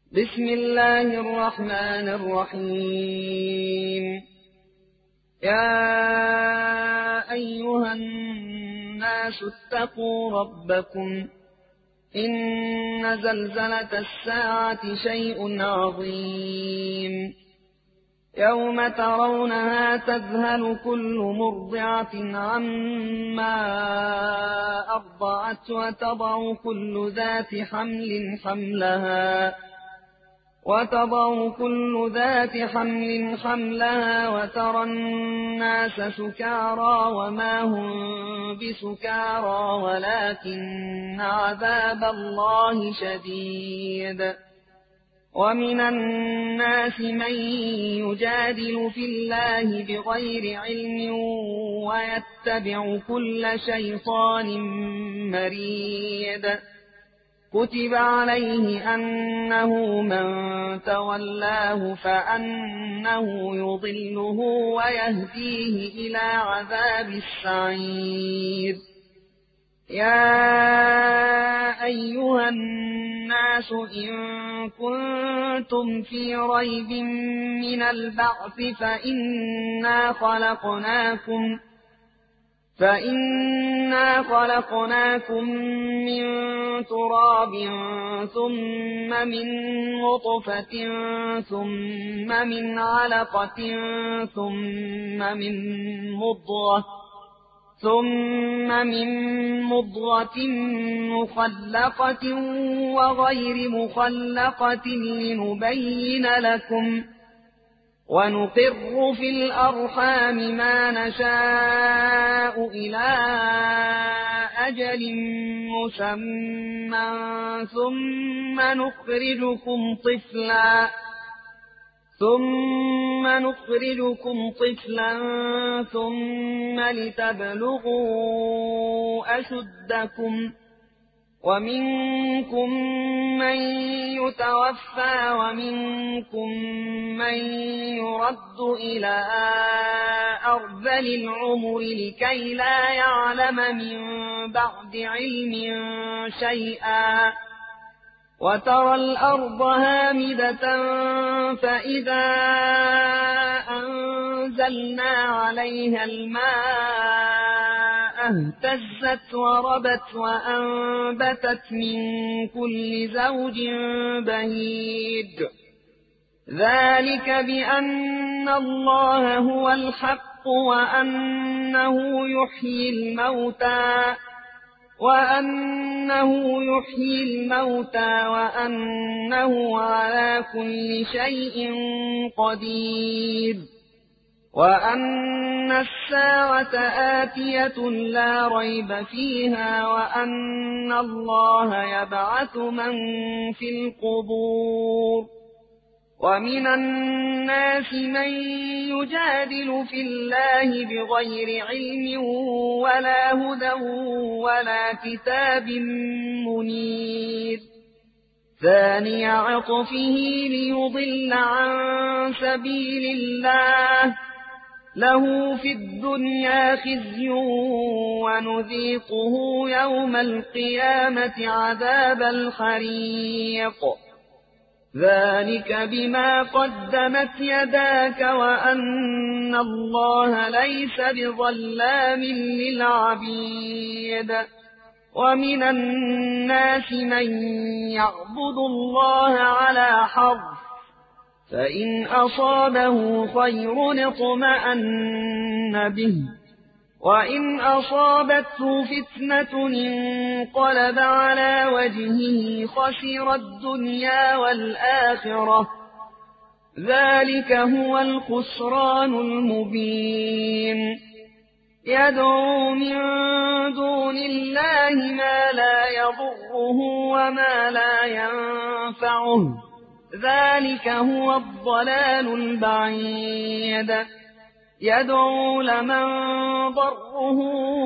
بسم الله الرحمن الرحيم. يا أيها الناس اتقوا ربكم إن زلزلة الساعة شيء عظيم يوم ترونها تذهل كل مرضعة عما أرضعت وتضع كل ذات حملها وترى الناس سكارى وما هم بسكارى ولكن عذاب الله شديد. ومن الناس من يجادل في الله بغير علم ويتبع كل شيطان مريد. كتب عليه أنه من تولاه فأنه يضله ويهديه إلى عذاب السعير. يا أيها الناس إن كنتم في ريب من البعث فإنا خلقناكم من تراب ثم من نطفة ثم من علقة ثم من مضغة مخلقة وغير مخلقة لنبين لكم ونقر في الأرحام ما نشاء إلى أجل مسمى ثم نخرجكم طفلا ثم لتبلغوا أشدكم ومنكم من يتوفى ومنكم من يرد إلى أرذل العمر لكي لا يعلم من بعد علم شيئا. وترى الأرض هامدة فإذا أنزلنا عليها الماء اهتزت وربت وأنبتت من كل زوج بهيج. ذلك بأن الله هو الحق وأنه يحيي الموتى وأنه على كل شيء قدير وأن الساعة آتية لا ريب فيها وأن الله يبعث من في القبور. ومن الناس من يجادل في الله بغير علم ولا هدى ولا كتاب منير. ثاني عطفه ليضل عن سبيل الله له في الدنيا خزي ونذيقه يوم القيامة عذاب الحريق. ذلك بما قدمت يداك وأن الله ليس بظلام للعبيد. ومن الناس من يعبد الله على حرف فإن أصابه خير اطمأن به وإن أصابته فتنة انقلب على وجهه خسر الدنيا والآخرة. ذلك هو الخسران المبين. يدعو من دون الله ما لا يضره وما لا ينفعه. ذلك هو الضلال البعيد. يدعو لمن ضره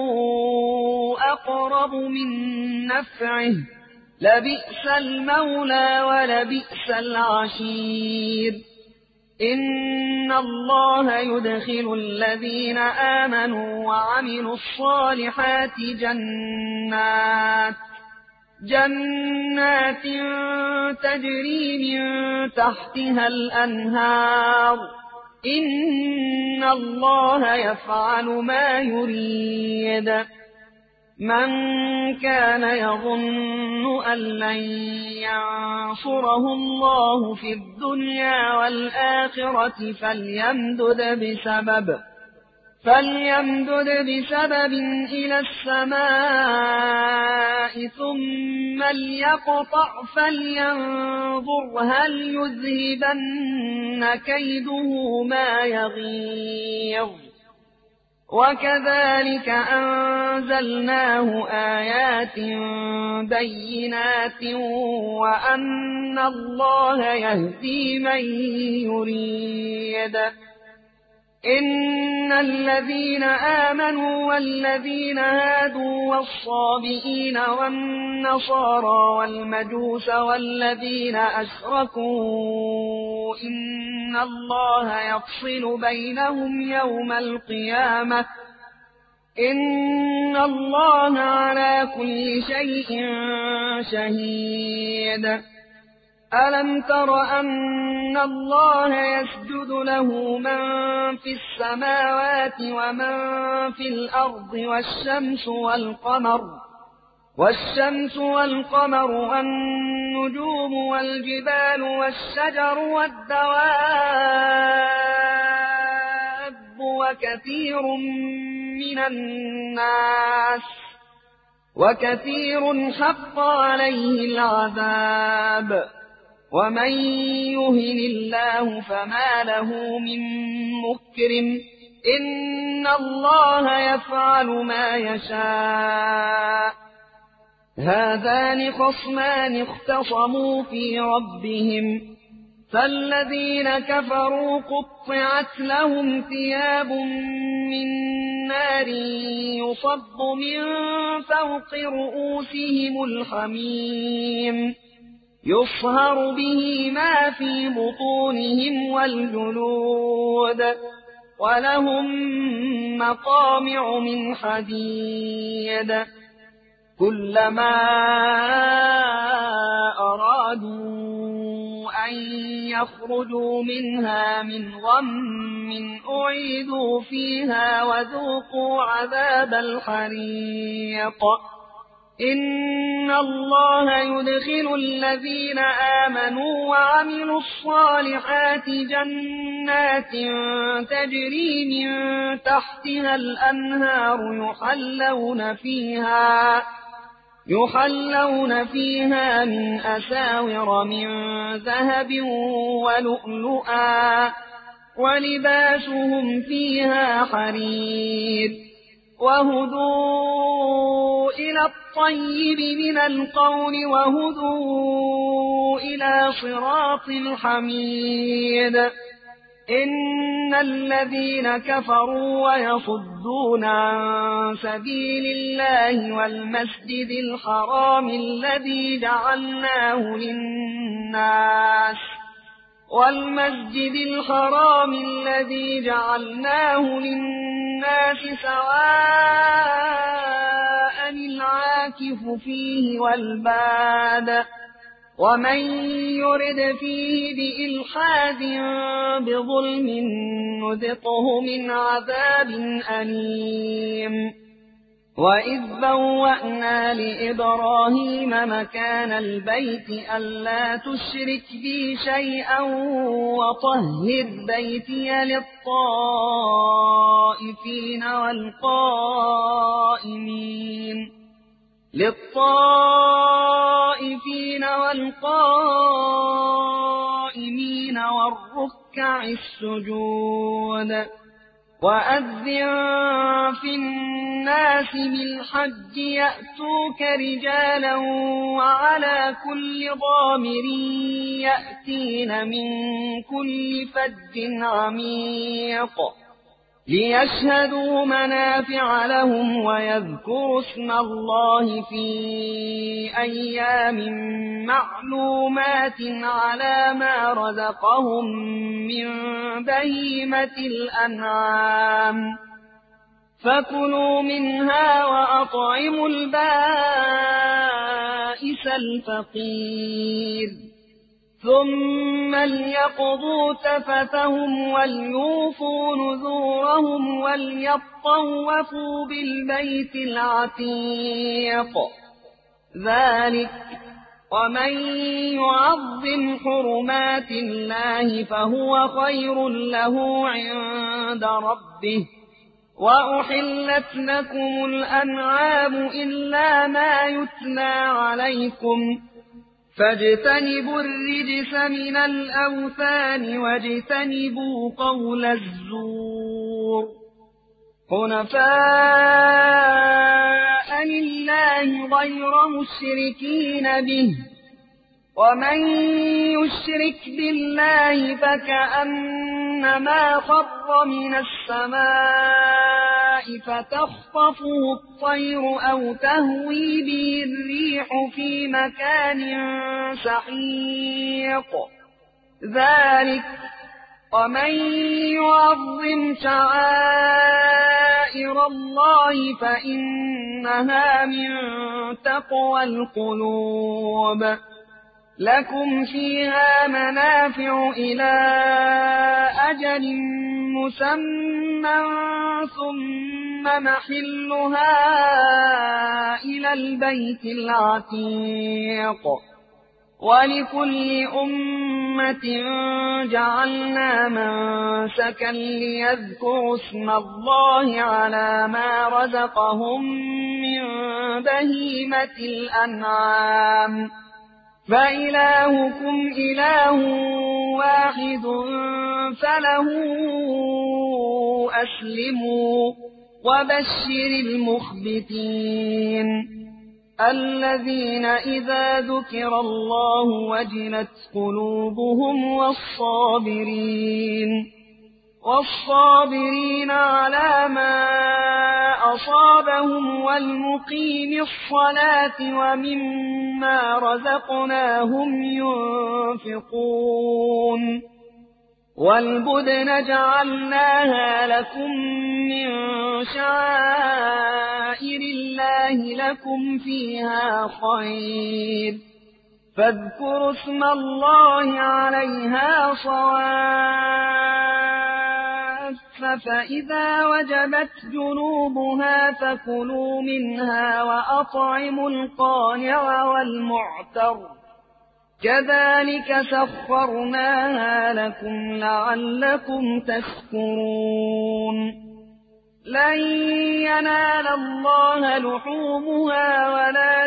أقرب من نفعه لبئس المولى ولبئس العشير. إن الله يدخل الذين آمنوا وعملوا الصالحات جنات تجري من تحتها الأنهار إن الله يفعل ما يريد من كان يظن أن لن ينصره الله في الدنيا والآخرة فليمدد بسبب إلى السماء ثم ليقطع فلينظر هل يذهبن كيده ما يغيظ وكذلك أنزلناه آيات بينات وأن الله يهدي من يريد إن الذين آمنوا والذين هادوا والصابئين والنصارى والمجوس والذين أشركوا إن الله يفصل بينهم يوم القيامة إن الله على كل شيء شهيد ألم تر أن الله يسجد له من في السماوات ومن في الأرض والشمس والقمر والنجوم والجبال والشجر والدواب وكثير حق عليه العذاب ومن يهن الله فما له من مكرم إن الله يفعل ما يشاء هذان خصمان اختصموا في ربهم فالذين كفروا قطعت لهم ثياب من نار يصب من فوق رؤوسهم الحميم يصهر به ما في بطونهم والجلود ولهم مقامع من حديد كلما أرادوا أن يخرجوا منها من غم أعيدوا فيها وذوقوا عذاب الحريق إن الله يدخل الذين آمنوا وعملوا الصالحات جنات تجري من تحتها الأنهار يحلون فيها من أساور من ذهب ولؤلؤا ولباسهم فيها حرير وهدوا إلى الطيب من القول وهدوا إلى صراط الحميد إن الذين كفروا ويصدون عن سبيل الله والمسجد الحرام الذي جعلناه للناس سواء العاكف فيه والباد ومن يرد فيه بإلحاد بظلم نذقه من عذاب أليم وإذ بوأنا لإبراهيم مكان البيت ألا تشرك بي شيئا وطهر بيتي للطائفين والقائمين والركع السجود وأذن في الناس بالحج يأتوك رجالا وعلى كل ضامر يأتين من كل فج عميق ليشهدوا منافع لهم ويذكروا اسم الله في أيام معلومات على ما رزقهم من بهيمة الأنعام فكلوا منها وأطعموا البائس وبئس الفقير ثم ليقضوا تفثهم وليوفوا نذورهم وليطوفوا بالبيت العتيق ذلك ومن يعظم حرمات الله فهو خير له عند ربه وأحلت لكم الأنعام إلا ما يتلى عليكم فاجتنبوا الرجس من الأوثان واجتنبوا قول الزور حنفاء لله غير مشركين به ومن يشرك بالله فكأنما خر من السماء فتخطفه الطير أو تهوي به الريح في مكان سحيق ذلك ومن يعظم شعائر الله فإنها من تقوى القلوب لكم فيها منافع إلى أجل مسمى ثم محلها إلى البيت العتيق ولكل أمة جعلنا منسكا ليذكروا اسم الله على ما رزقهم من بهيمة الأنعام فإلهكم إله واحد فله أسلموا وبشر المخبتين الذين إذا ذكر الله وجلت قلوبهم والصابرين على ما أصابهم والمقيم الصلاة ومما رزقناهم ينفقون والبدن جعلناها لكم من شعائر الله لكم فيها خير فاذكروا اسم الله عليها صواف فإذا وجبت جنوبها فكلوا منها وأطعموا القانع والمعتر كذلك سخرناها لكم لعلكم تشكرون لن ينال الله لحومها ولا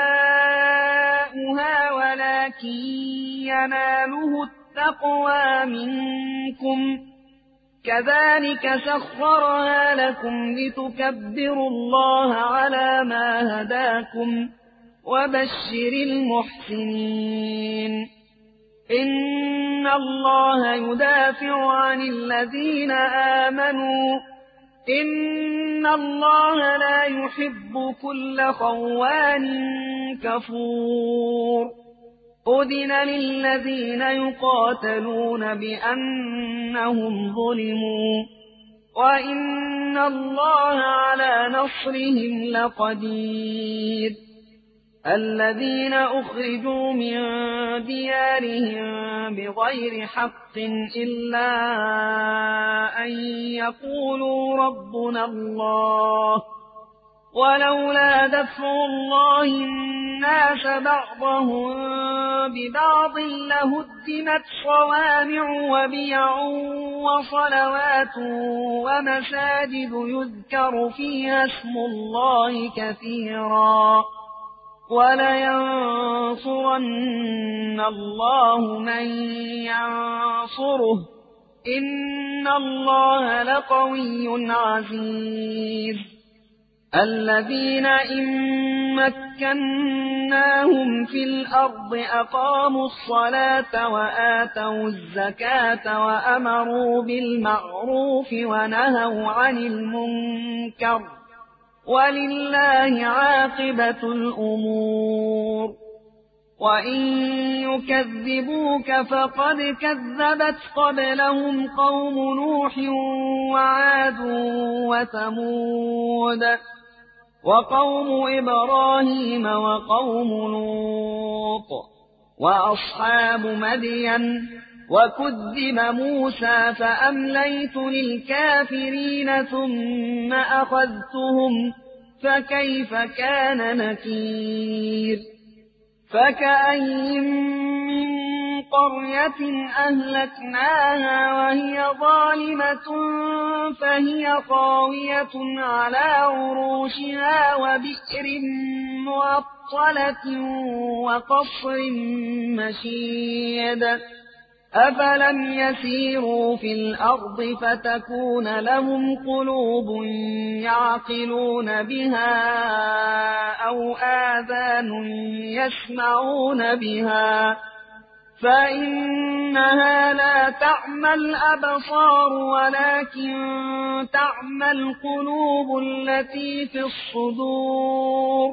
دماؤها ولكن يناله التقوى منكم كذلك سخرها لكم لتكبروا الله على ما هداكم وبشر المحسنين إن الله يدافع عن الذين آمنوا إن الله لا يحب كل خوان كفور أذن للذين يقاتلون بأنهم ظلموا وإن الله على نصرهم لقدير الذين أخرجوا من ديارهم بغير حق إلا أن يقولوا ربنا الله ولولا دفع الله الناس بعضهم ببعض لهدمت صوامع وبيع وصلوات ومساجد يذكر فيها اسم الله كثيرا ولينصرن الله من ينصره إن الله لقوي عزيز الذين إن مكناهم في الأرض أقاموا الصلاة وآتوا الزكاة وأمروا بالمعروف ونهوا عن المنكر ولله عاقبة الأمور وإن يكذبوك فقد كذبت قبلهم قوم نوح وعاد وثمود وقوم إبراهيم وقوم لوط وأصحاب مدين وكذب موسى فأمليت للكافرين ثم أخذتهم فكيف كان نكير فكأين من قرية أهلكناها وهي ظالمة فهي خاوية على عروشها وبئر معطلة وقصر مشيد أفلم يسيروا في الأرض فتكون لهم قلوب يعقلون بها أو آذان يسمعون بها فإنها لا تعمى الأبصار ولكن تعمى القلوب التي في الصدور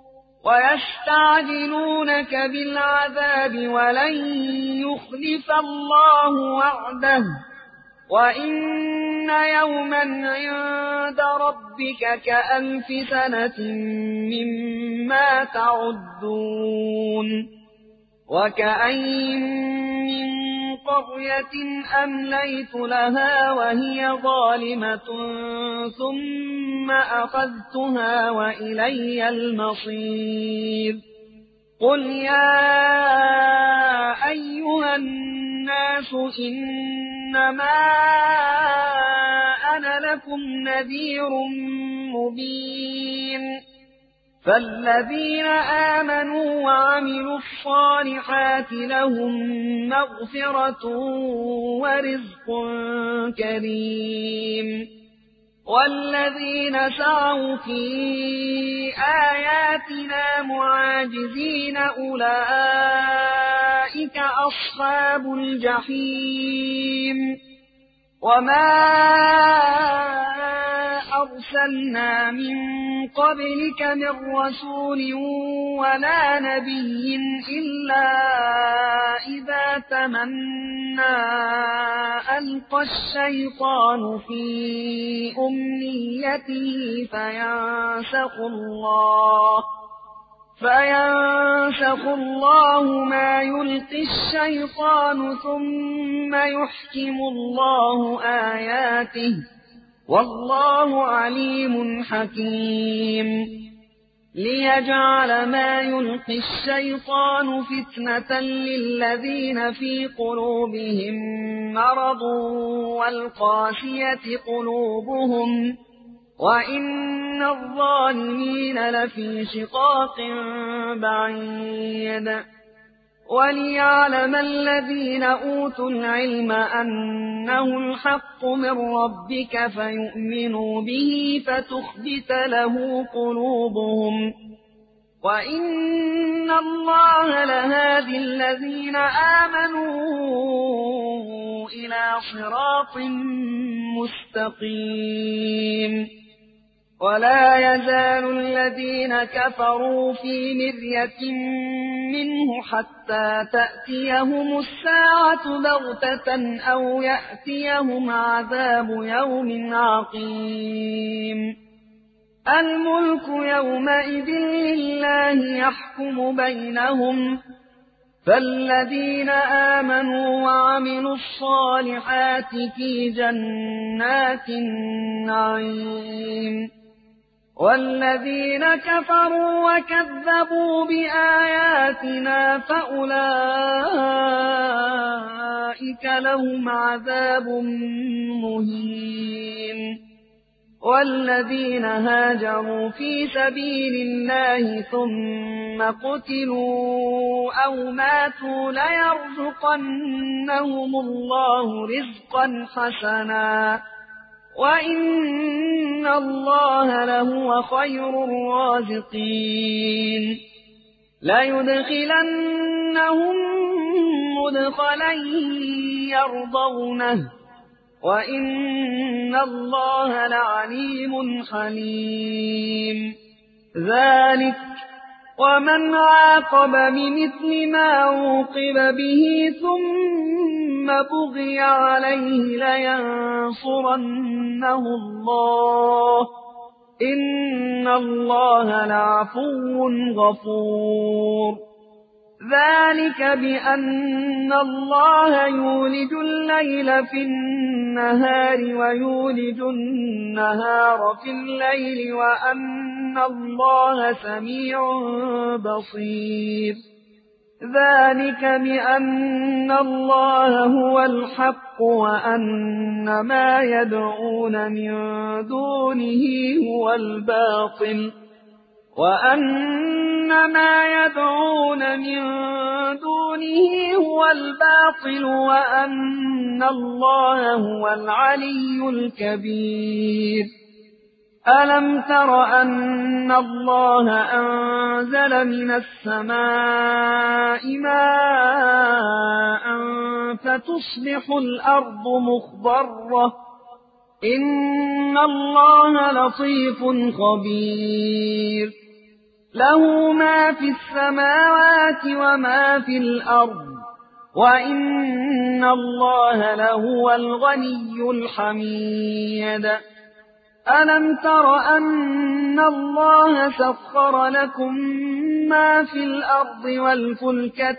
ويستعجلونك بالعذاب ولن يخلف الله وعده وإن يوما عند ربك كألف سنة مما تعدون وكأين من قرية أمليت لها وهي ظالمة ثم أخذتها وإلي المصير قل يا أيها الناس إنما أنا لكم نذير مبين فالذين آمنوا وعملوا الصالحات لهم مغفرة ورزق كريم والذين سعوا في آياتنا معاجزين أولئك أصحاب الجحيم وما أرسلنا من قبلك من رسول ولا نبي إلا إذا تمنى ألقى الشيطان في أمنيته فينسخ الله ما يلقي الشيطان ثم يحكم الله آياته والله عليم حكيم ليجعل ما يلقي الشيطان فتنة للذين في قلوبهم مرض والقاسية قلوبهم وإن الظالمين لفي شقاق بعيد وليعلم الذين أوتوا العلم أنه الحق من ربك فيؤمنوا به فتخبت له قلوبهم وإن الله لهادي الذين آمنوا إلى صراط مستقيم ولا يزال الذين كفروا في مرية منه حتى تأتيهم الساعة بغتة أو يأتيهم عذاب يوم عقيم الملك يومئذ لله يحكم بينهم فالذين آمنوا وعملوا الصالحات في جنات النعيم والذين كفروا وكذبوا بآياتنا فأولئك لهم عذاب مهين والذين هاجروا في سبيل الله ثم قتلوا أو ماتوا ليرزقنهم الله رزقا حسنا وإن الله لهو خير الرازقين ليدخلنهم مدخلا يرضونه وإن الله لعليم حليم ذلك ومن عاقب بمثل ما عوقب به ثم بغي عليه لينصرنه الله إن الله لعفو غفور. ذلك بأن الله يولج الليل في النهار ويولج النهار في الليل وأن الله سميع بصير. ذلك بأن الله هو الحق وأن ما يدعون من دونه هو الباطل وأن الله هو العلي الكبير. ألم تر أن الله أنزل من السماء ماء فتصبح الأرض مخضرة إن الله لطيف خبير. له ما في السماوات وما في الأرض وإن الله لهو الغني الحميد. ألم تر أن الله سخر لكم ما في الأرض والفلك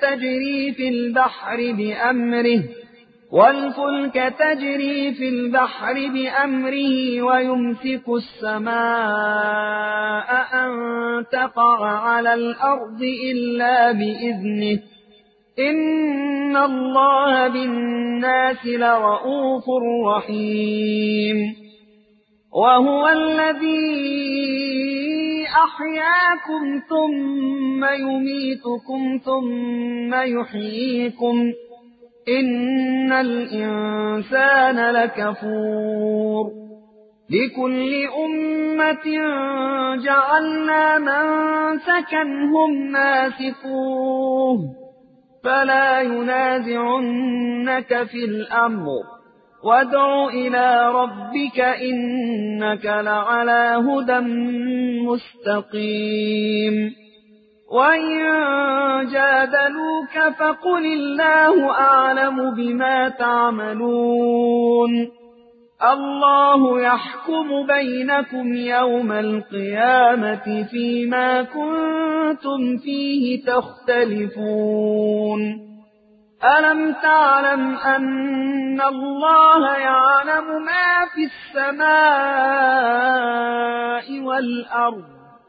تجري في البحر بأمره ويمسك السماء أن تقع على الأرض إلا بإذنه إن الله بالناس لرءوف رحيم. وهو الذي أحياكم ثم يميتكم ثم يحييكم إن الإنسان لكفور. لكل أمة جعلنا منسكا هم ناسكوه فلا ينازعنك في الأمر وادع إلى ربك إنك لعلى هدى مستقيم. وإن جادلوك فقل الله أعلم بما تعملون الله يحكم بينكم يوم القيامة فيما كنتم فيه تختلفون. ألم تعلم أن الله يعلم ما في السماء والأرض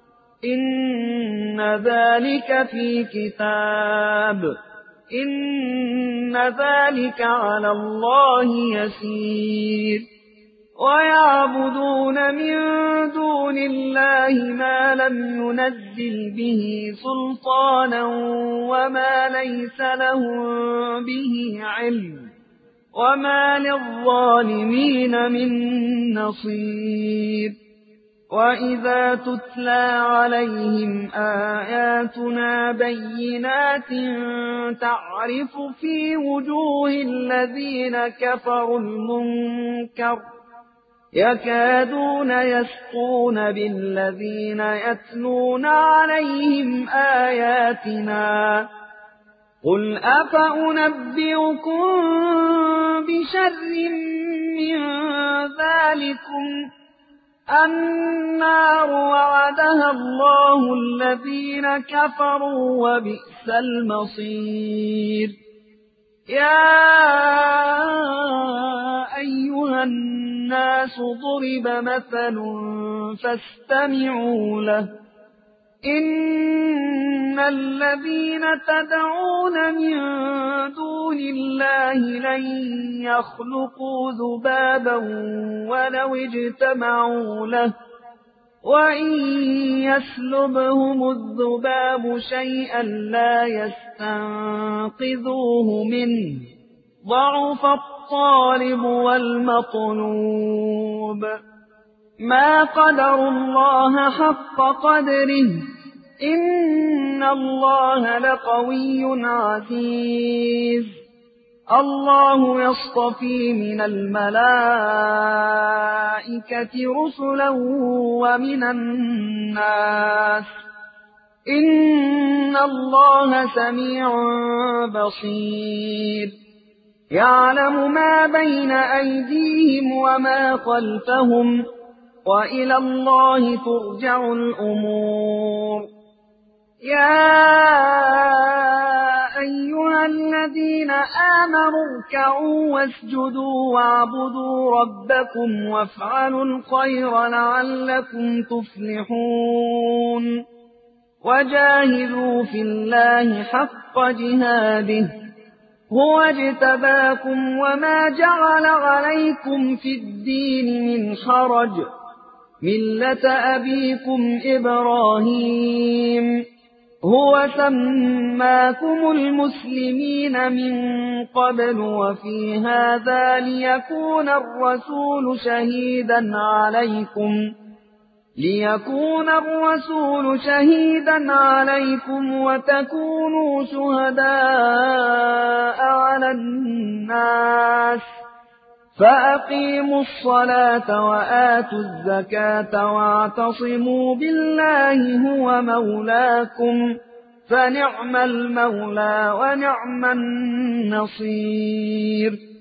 إن ذلك في كتاب إن ذلك على الله يسير. ويعبدون من دون الله ما لم ينزل به سلطانا وما ليس لهم به علم وما للظالمين من نصير. وإذا تتلى عليهم آياتنا بينات تعرف في وجوه الذين كفروا المنكر يكادون يسطون بالذين يتلون عليهم آياتنا قل أفأنبئكم بشر من ذلكم النار وعدها الله الذين كفروا وبئس المصير. يا أيها الناس ضرب مثل فاستمعوا له إن الذين تدعون من دون الله لن يخلقوا ذبابا ولو اجتمعوا له وإن يسلبهم الذباب شيئا لا يستنقذوه منه ضعف الطالب والمطلوب. ما قدروا الله حق قدره إن الله لقوي عزيز. الله يصطفي من الملائكة رسلا ومن الناس إن الله سميع بصير. يعلم ما بين أيديهم وما خلفهم وإلى الله ترجع الأمور. يا أيها الذين آمنوا اركعوا واسجدوا واعبدوا ربكم وافعلوا الخير لعلكم تفلحون. وجاهدوا في الله حق جهاده هو اجتباكم وما جعل عليكم في الدين من حرج ملة أبيكم إبراهيم هو سماكم المسلمين من قبل وفي هذا ليكون الرسول شهيدا عليكم وتكونوا شهداء على الناس فأقيموا الصلاة وآتوا الزكاة واعتصموا بالله هو مولاكم فنعم المولى ونعم النصير.